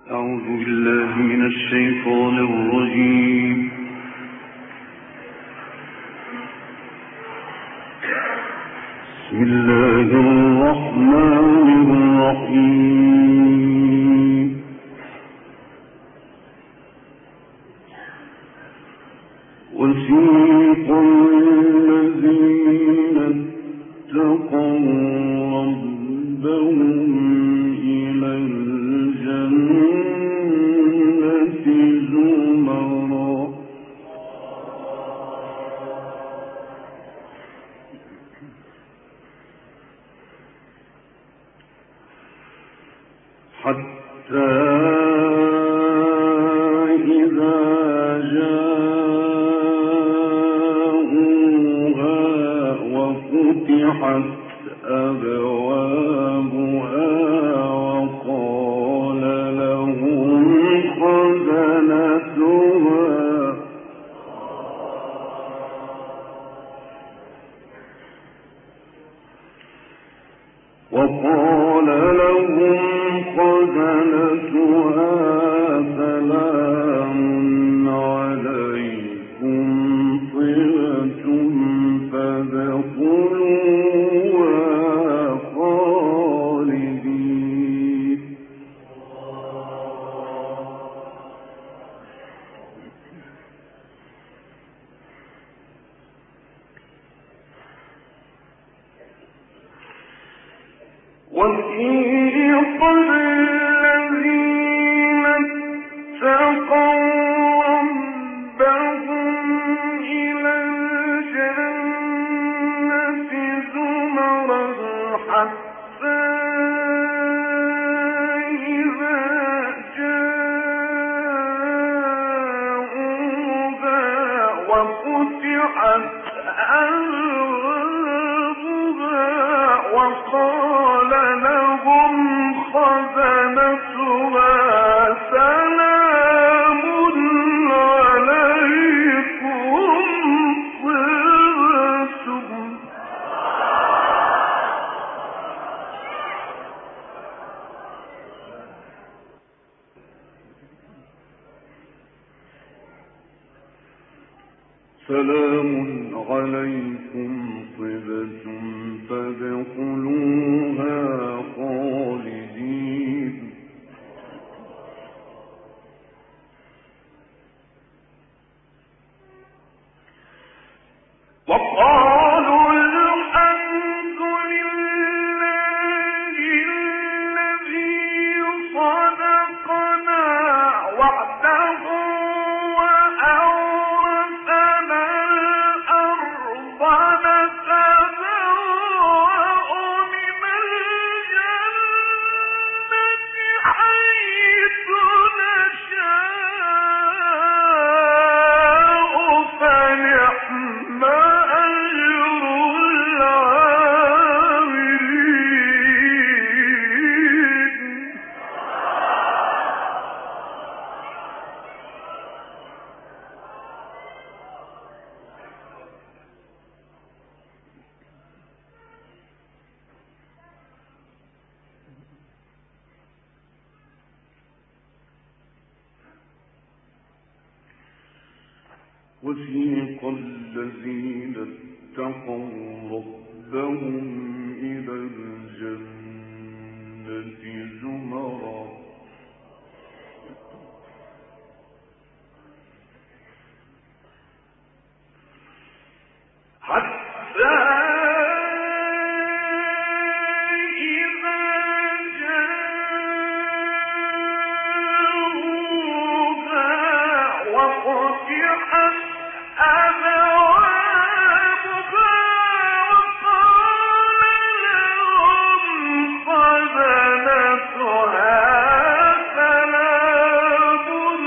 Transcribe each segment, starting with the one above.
أعوذ بالله من الشيطان الرجيم. بسم الله الرحمن الرحيم. وسيق الذين اتقوا ربهم إلى الجنة زمرا حتى إذا جاءوها وفتحت أبوابها وقال لهم خزنتها سلام عليكم طبتم فادخلوها خالدين. وسيق الذين اتقوا ربهم إلى الجنة زمرا حتى إذا جاءوها وفتحت أبوابها وقال لهم خزنتها سلام عليكم طبتم. سلام عليكم طبتم فادخلوها خالدين. وقالوا الحمد لله الذي صدقنا وعده وأورثنا الأرض نتبوأ من الجنة حيث نشاء فنعم أجر العاملين. وسيق الذين اتقوا ربهم إلى الجنة زمرا حتى إذا جاءوها وفتحت أبوابها وقال لهم خزنتها سلام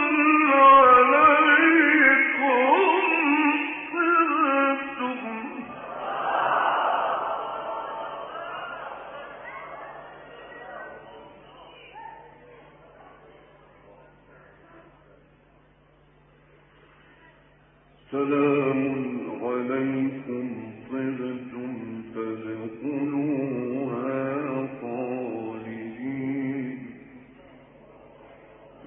عليكم طبتم فادخلوها خالدين.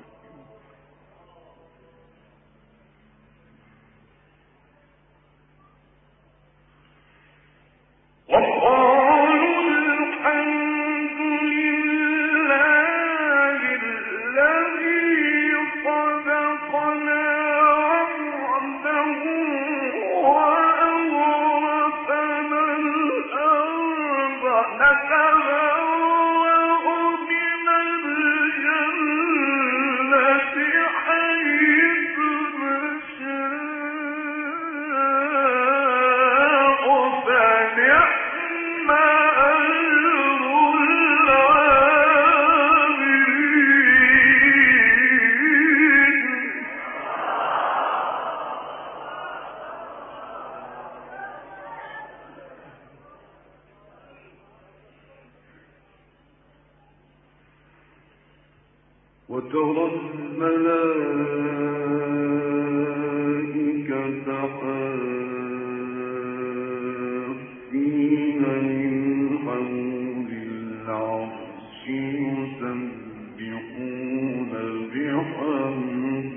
وترى الملائكة حافين من حول العرش يسبحون بحمد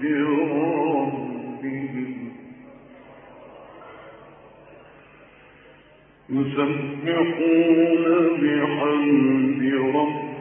ربهم